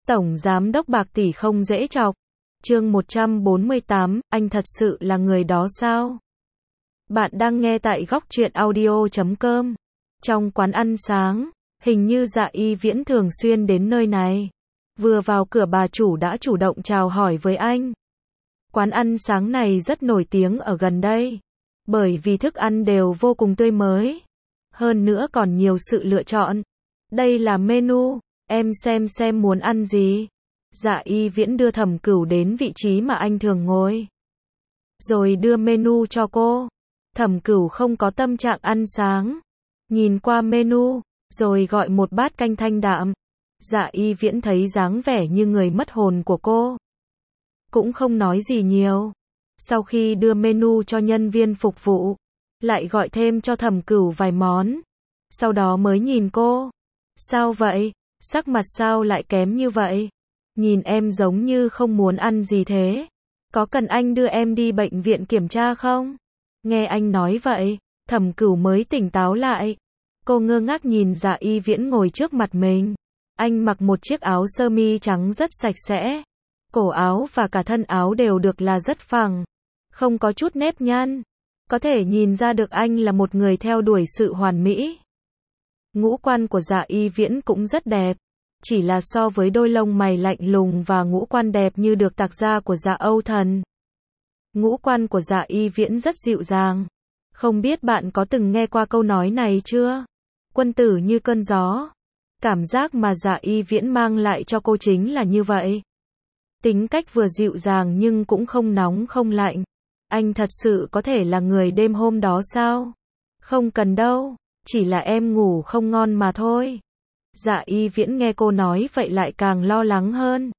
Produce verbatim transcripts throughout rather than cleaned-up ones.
Tổng giám đốc bạc tỷ không dễ chọc. Chương một trăm bốn mươi tám, anh thật sự là người đó sao? Bạn đang nghe tại góc truyện audio chấm com. Trong quán ăn sáng, hình như Dạ Y Viễn thường xuyên đến nơi này. Vừa vào cửa bà chủ đã chủ động chào hỏi với anh. Quán ăn sáng này rất nổi tiếng ở gần đây, bởi vì thức ăn đều vô cùng tươi mới. Hơn nữa còn nhiều sự lựa chọn. Đây là menu, em xem xem muốn ăn gì. Dạ Y Viễn đưa Thẩm Cửu đến vị trí mà anh thường ngồi, rồi đưa menu cho cô. Thẩm Cửu không có tâm trạng ăn sáng, nhìn qua menu, rồi gọi một bát canh thanh đạm. Dạ Y Viễn thấy dáng vẻ như người mất hồn của cô, cũng không nói gì nhiều. Sau khi đưa menu cho nhân viên phục vụ, lại gọi thêm cho Thẩm Cửu vài món. Sau đó mới nhìn cô. Sao vậy? Sắc mặt sao lại kém như vậy? Nhìn em giống như không muốn ăn gì thế. Có cần anh đưa em đi bệnh viện kiểm tra không? Nghe anh nói vậy, Thẩm Cửu mới tỉnh táo lại. Cô ngơ ngác nhìn Dạ Y Viễn ngồi trước mặt mình. Anh mặc một chiếc áo sơ mi trắng rất sạch sẽ. Cổ áo và cả thân áo đều được là rất phẳng, không có chút nếp nhăn. Có thể nhìn ra được anh là một người theo đuổi sự hoàn mỹ. Ngũ quan của Dạ Y Viễn cũng rất đẹp, chỉ là so với đôi lông mày lạnh lùng và ngũ quan đẹp như được tạc da của Dạ Âu Thần, ngũ quan của Dạ Y Viễn rất dịu dàng. Không biết bạn có từng nghe qua câu nói này chưa? Quân tử như cơn gió. Cảm giác mà Dạ Y Viễn mang lại cho cô chính là như vậy. Tính cách vừa dịu dàng nhưng cũng không nóng không lạnh. Anh thật sự có thể là người đêm hôm đó sao? Không cần đâu, chỉ là em ngủ không ngon mà thôi. Dạ Y Viễn nghe cô nói vậy lại càng lo lắng hơn.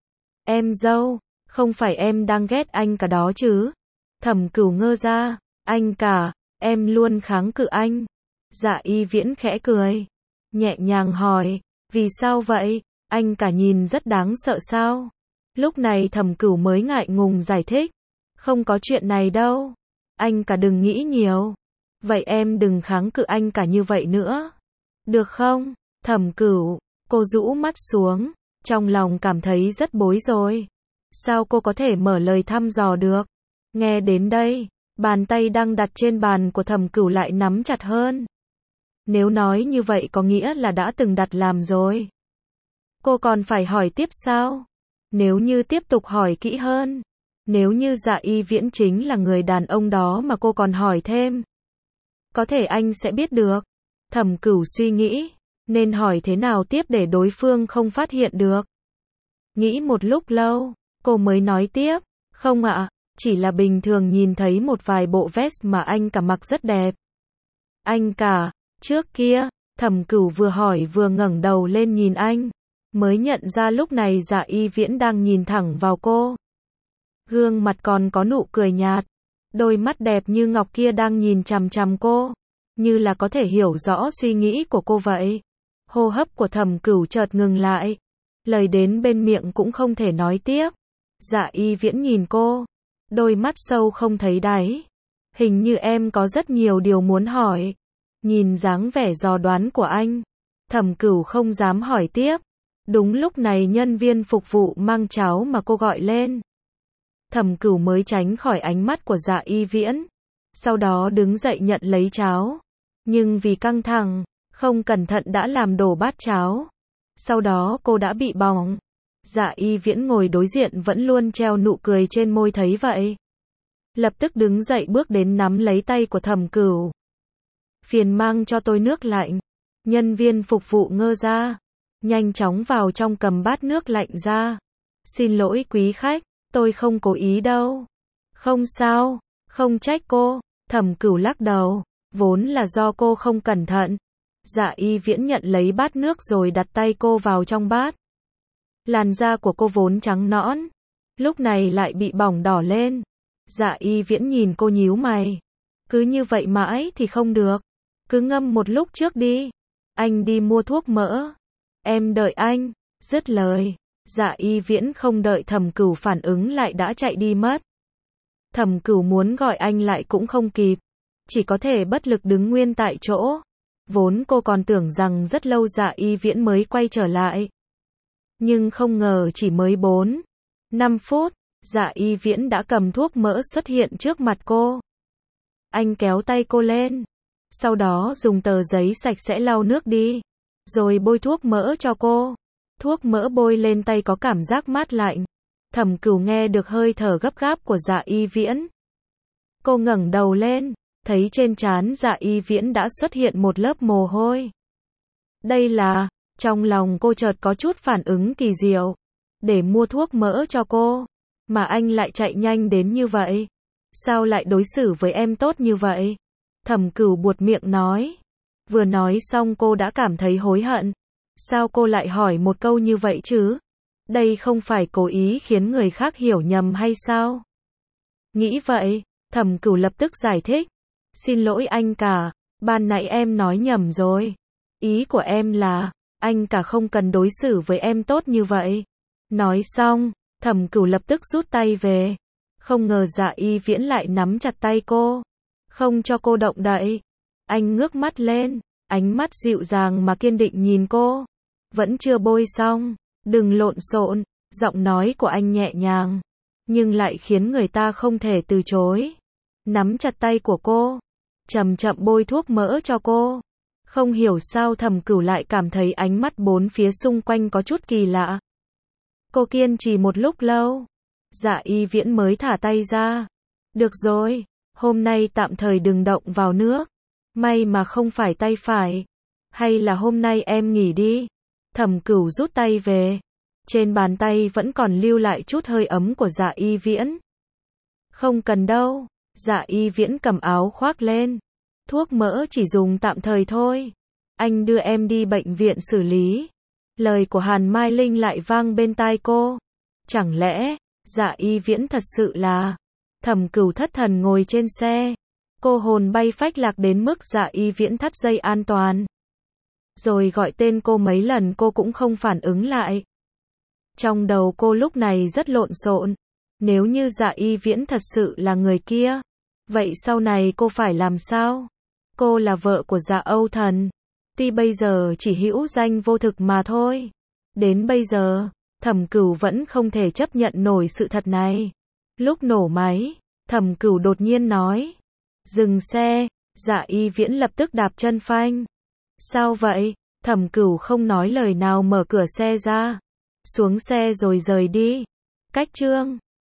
Em dâu, không phải em đang ghét anh cả đó chứ? Thẩm Cửu ngơ ra. Anh cả, em luôn kháng cự anh. Dạ Y Viễn khẽ cười, nhẹ nhàng hỏi, vì sao vậy? Anh cả nhìn rất đáng sợ sao? Lúc này Thẩm Cửu mới ngại ngùng giải thích. Không có chuyện này đâu. Anh cả đừng nghĩ nhiều. Vậy em đừng kháng cự anh cả như vậy nữa. Được không? Thẩm Cửu, cô rũ mắt xuống, trong lòng cảm thấy rất bối rối. Sao cô có thể mở lời thăm dò được? Nghe đến đây, bàn tay đang đặt trên bàn của Thẩm Cửu lại nắm chặt hơn. Nếu nói như vậy có nghĩa là đã từng đặt làm rồi. Cô còn phải hỏi tiếp sao? Nếu như tiếp tục hỏi kỹ hơn, nếu như Dạ Y Viễn chính là người đàn ông đó mà cô còn hỏi thêm, có thể anh sẽ biết được. Thẩm Cửu suy nghĩ, nên hỏi thế nào tiếp để đối phương không phát hiện được. Nghĩ một lúc lâu, cô mới nói tiếp, không ạ, chỉ là bình thường nhìn thấy một vài bộ vest mà anh cả mặc rất đẹp. Anh cả, trước kia, Thẩm Cửu vừa hỏi vừa ngẩng đầu lên nhìn anh, mới nhận ra lúc này Dạ Y Viễn đang nhìn thẳng vào cô. Gương mặt còn có nụ cười nhạt, đôi mắt đẹp như ngọc kia đang nhìn chằm chằm cô, như là có thể hiểu rõ suy nghĩ của cô vậy. Hô hấp của Thẩm Cửu chợt ngừng lại, lời đến bên miệng cũng không thể nói tiếp. Dạ Y Viễn nhìn cô, đôi mắt sâu không thấy đáy. Hình như em có rất nhiều điều muốn hỏi. Nhìn dáng vẻ dò đoán của anh, Thẩm Cửu không dám hỏi tiếp. Đúng lúc này nhân viên phục vụ mang cháo mà cô gọi lên. Thẩm Cửu mới tránh khỏi ánh mắt của Dạ Y Viễn, sau đó đứng dậy nhận lấy cháo. Nhưng vì căng thẳng, không cẩn thận đã làm đổ bát cháo. Sau đó cô đã bị bỏng. Dạ Y Viễn ngồi đối diện vẫn luôn treo nụ cười trên môi thấy vậy, lập tức đứng dậy bước đến nắm lấy tay của Thẩm Cửu. Phiền mang cho tôi nước lạnh. Nhân viên phục vụ ngơ ra, nhanh chóng vào trong cầm bát nước lạnh ra. Xin lỗi quý khách, tôi không cố ý đâu. Không sao, không trách cô. Thẩm Cửu lắc đầu, vốn là do cô không cẩn thận. Dạ Y Viễn nhận lấy bát nước rồi đặt tay cô vào trong bát. Làn da của cô vốn trắng nõn, lúc này lại bị bỏng đỏ lên. Dạ Y Viễn nhìn cô nhíu mày. Cứ như vậy mãi thì không được. Cứ ngâm một lúc trước đi. Anh đi mua thuốc mỡ. Em đợi anh. Dứt lời, Dạ Y Viễn không đợi Thẩm Cửu phản ứng lại đã chạy đi mất. Thẩm Cửu muốn gọi anh lại cũng không kịp, chỉ có thể bất lực đứng nguyên tại chỗ. Vốn cô còn tưởng rằng rất lâu Dạ Y Viễn mới quay trở lại. Nhưng không ngờ chỉ mới bốn, năm phút, Dạ Y Viễn đã cầm thuốc mỡ xuất hiện trước mặt cô. Anh kéo tay cô lên, sau đó dùng tờ giấy sạch sẽ lau nước đi, rồi bôi thuốc mỡ cho cô. Thuốc mỡ bôi lên tay có cảm giác mát lạnh. Thẩm Cửu nghe được hơi thở gấp gáp của Dạ Y Viễn. Cô ngẩng đầu lên, thấy trên trán Dạ Y Viễn đã xuất hiện một lớp mồ hôi. Đây là, trong lòng cô chợt có chút phản ứng kỳ diệu. Để mua thuốc mỡ cho cô, mà anh lại chạy nhanh đến như vậy. Sao lại đối xử với em tốt như vậy? Thẩm Cửu buột miệng nói. Vừa nói xong cô đã cảm thấy hối hận. Sao cô lại hỏi một câu như vậy chứ? Đây không phải cố ý khiến người khác hiểu nhầm hay sao? Nghĩ vậy, Thẩm Cửu lập tức giải thích. Xin lỗi anh cả, ban nãy em nói nhầm rồi. Ý của em là, anh cả không cần đối xử với em tốt như vậy. Nói xong, Thẩm Cửu lập tức rút tay về. Không ngờ Dạ Y Viễn lại nắm chặt tay cô, không cho cô động đậy. Anh ngước mắt lên, ánh mắt dịu dàng mà kiên định nhìn cô. Vẫn chưa bôi xong, đừng lộn xộn. Giọng nói của anh nhẹ nhàng, nhưng lại khiến người ta không thể từ chối. Nắm chặt tay của cô, chậm chậm bôi thuốc mỡ cho cô. Không hiểu sao Thẩm Cửu lại cảm thấy ánh mắt bốn phía xung quanh có chút kỳ lạ. Cô kiên trì một lúc lâu, Dạ Y Viễn mới thả tay ra. Được rồi, hôm nay tạm thời đừng động vào nước. May mà không phải tay phải. Hay là hôm nay em nghỉ đi. Thẩm Cửu rút tay về. Trên bàn tay vẫn còn lưu lại chút hơi ấm của Dạ Y Viễn. Không cần đâu. Dạ Y Viễn cầm áo khoác lên. Thuốc mỡ chỉ dùng tạm thời thôi. Anh đưa em đi bệnh viện xử lý. Lời của Hàn Mai Linh lại vang bên tai cô. Chẳng lẽ, Dạ Y Viễn thật sự là... Thẩm Cửu thất thần ngồi trên xe. Cô hồn bay phách lạc đến mức Dạ Y Viễn thắt dây an toàn. Rồi gọi tên cô mấy lần cô cũng không phản ứng lại. Trong đầu cô lúc này rất lộn xộn. Nếu như Dạ Y Viễn thật sự là người kia, vậy sau này cô phải làm sao? Cô là vợ của Dạ Âu Thần. Tuy bây giờ chỉ hữu danh vô thực mà thôi. Đến bây giờ, Thẩm Cửu vẫn không thể chấp nhận nổi sự thật này. Lúc nổ máy, Thẩm Cửu đột nhiên nói. Dừng xe. Dạ Y Viễn lập tức đạp chân phanh. Sao vậy? Thẩm Cửu không nói lời nào mở cửa xe ra. Xuống xe rồi rời đi. Cách chương